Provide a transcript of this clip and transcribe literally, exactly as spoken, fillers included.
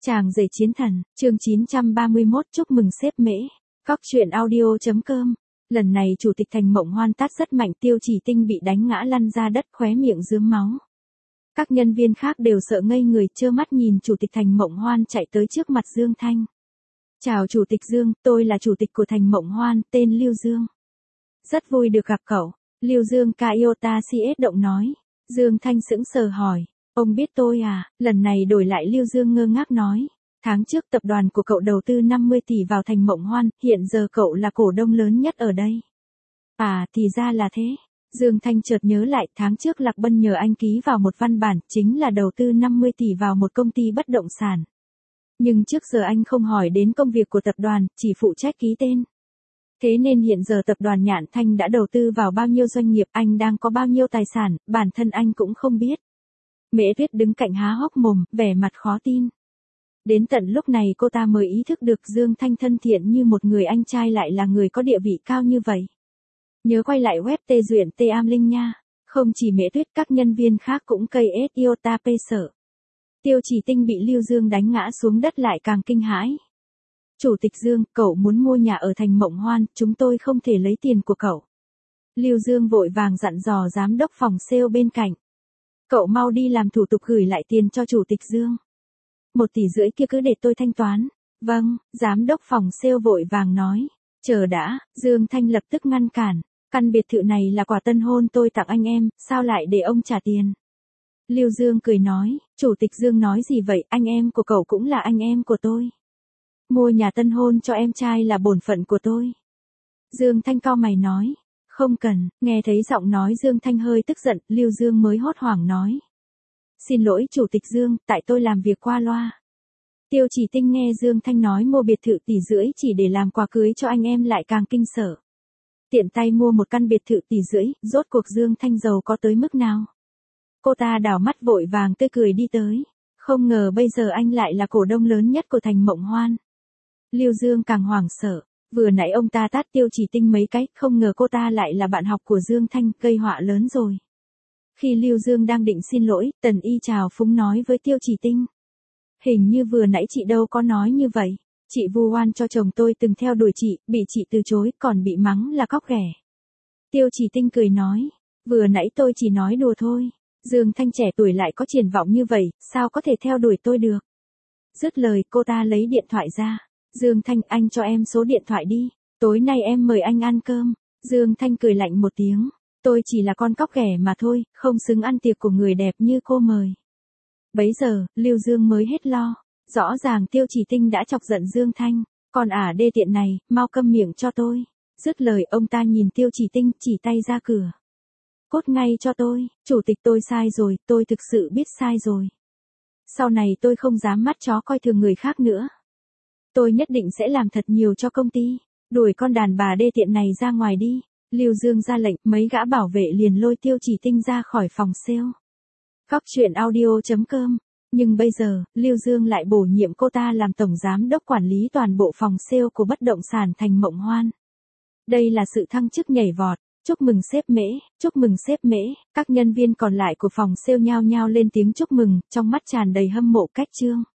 Chàng rể chiến thần, chương chín trăm ba mươi mốt chúc mừng sếp Mễ. Cóc truyện audio chấm com. Lần này chủ tịch Thành Mộng Hoan tát rất mạnh, Tiêu Chỉ Tinh bị đánh ngã lăn ra đất, khóe miệng rướm máu. Các nhân viên khác đều sợ ngây người, trơ mắt nhìn chủ tịch Thành Mộng Hoan chạy tới trước mặt Dương Thanh. Chào chủ tịch Dương, tôi là chủ tịch của Thành Mộng Hoan, tên Lưu Dương. Rất vui được gặp cậu. Lưu Dương Kaiota xê ét động nói. Dương Thanh sững sờ hỏi. Ông biết tôi à? Lần này đổi lại Lưu Dương ngơ ngác nói. Tháng trước tập đoàn của cậu đầu tư năm mươi tỷ vào Thành Mộng Hoan, hiện giờ cậu là cổ đông lớn nhất ở đây. À, thì ra là thế. Dương Thanh chợt nhớ lại, tháng trước Lạc Bân nhờ anh ký vào một văn bản, chính là đầu tư năm mươi tỷ vào một công ty bất động sản. Nhưng trước giờ anh không hỏi đến công việc của tập đoàn, chỉ phụ trách ký tên. Thế nên hiện giờ tập đoàn Nhạn Thanh đã đầu tư vào bao nhiêu doanh nghiệp, anh đang có bao nhiêu tài sản, bản thân anh cũng không biết. Mễ Tuyết đứng cạnh há hốc mồm, vẻ mặt khó tin. Đến tận lúc này cô ta mới ý thức được Dương Thanh thân thiện như một người anh trai lại là người có địa vị cao như vậy. Nhớ quay lại web tê duyện tê am linh nha. Không chỉ Mễ Tuyết, các nhân viên khác cũng cây ết iota pê sợ. Tiêu Chỉ Tinh bị Lưu Dương đánh ngã xuống đất lại càng kinh hãi. Chủ tịch Dương, cậu muốn mua nhà ở Thành Mộng Hoan, chúng tôi không thể lấy tiền của cậu. Lưu Dương vội vàng dặn dò giám đốc phòng sale bên cạnh. Cậu mau đi làm thủ tục gửi lại tiền cho chủ tịch Dương. Một tỷ rưỡi kia cứ để tôi thanh toán. Vâng, giám đốc phòng sale vội vàng nói. Chờ đã, Dương Thanh lập tức ngăn cản. Căn biệt thự này là quà tân hôn tôi tặng anh em, sao lại để ông trả tiền? Lưu Dương cười nói, chủ tịch Dương nói gì vậy, anh em của cậu cũng là anh em của tôi. Mua nhà tân hôn cho em trai là bổn phận của tôi. Dương Thanh cau mày nói. Không cần, nghe thấy giọng nói Dương Thanh hơi tức giận, Lưu Dương mới hốt hoảng nói. Xin lỗi chủ tịch Dương, tại tôi làm việc qua loa. Tiêu Chỉ Tinh nghe Dương Thanh nói mua biệt thự tỷ rưỡi chỉ để làm quà cưới cho anh em lại càng kinh sợ. Tiện tay mua một căn biệt thự tỷ rưỡi, rốt cuộc Dương Thanh giàu có tới mức nào? Cô ta đảo mắt vội vàng tươi cười đi tới. Không ngờ bây giờ anh lại là cổ đông lớn nhất của Thành Mộng Hoan. Lưu Dương càng hoảng sợ. Vừa nãy ông ta tát Tiêu Chỉ Tinh mấy cái, không ngờ cô ta lại là bạn học của Dương Thanh, gây họa lớn rồi. Khi Lưu Dương đang định xin lỗi, Tần Y chào phúng nói với Tiêu Chỉ Tinh. Hình như vừa nãy chị đâu có nói như vậy. Chị vu oan cho chồng tôi từng theo đuổi chị, bị chị từ chối, còn bị mắng là cóc ghẻ. Tiêu Chỉ Tinh cười nói. Vừa nãy tôi chỉ nói đùa thôi. Dương Thanh trẻ tuổi lại có triển vọng như vậy, sao có thể theo đuổi tôi được? Dứt lời, cô ta lấy điện thoại ra. Dương Thanh, anh cho em số điện thoại đi. Tối nay em mời anh ăn cơm. Dương Thanh cười lạnh một tiếng. Tôi chỉ là con cóc ghẻ mà thôi, không xứng ăn tiệc của người đẹp như cô mời. Bấy giờ, Lưu Dương mới hết lo. Rõ ràng Tiêu Chỉ Tinh đã chọc giận Dương Thanh. Còn ả đê tiện này, mau câm miệng cho tôi. Dứt lời, ông ta nhìn Tiêu Chỉ Tinh, chỉ tay ra cửa. Cốt ngay cho tôi, chủ tịch tôi sai rồi, tôi thực sự biết sai rồi. Sau này tôi không dám mắt chó coi thường người khác nữa. Tôi nhất định sẽ làm thật nhiều cho công ty. Đuổi con đàn bà đê tiện này ra ngoài đi. Lưu Dương ra lệnh, mấy gã bảo vệ liền lôi Tiêu Chỉ Tinh ra khỏi phòng sale. Cóc truyện audio chấm com. Nhưng bây giờ, Lưu Dương lại bổ nhiệm cô ta làm tổng giám đốc quản lý toàn bộ phòng sale của bất động sản Thành Mộng Hoan. Đây là sự thăng chức nhảy vọt. Chúc mừng sếp Mễ, chúc mừng sếp Mễ. Các nhân viên còn lại của phòng sale nhao nhao lên tiếng chúc mừng, trong mắt tràn đầy hâm mộ cách trương.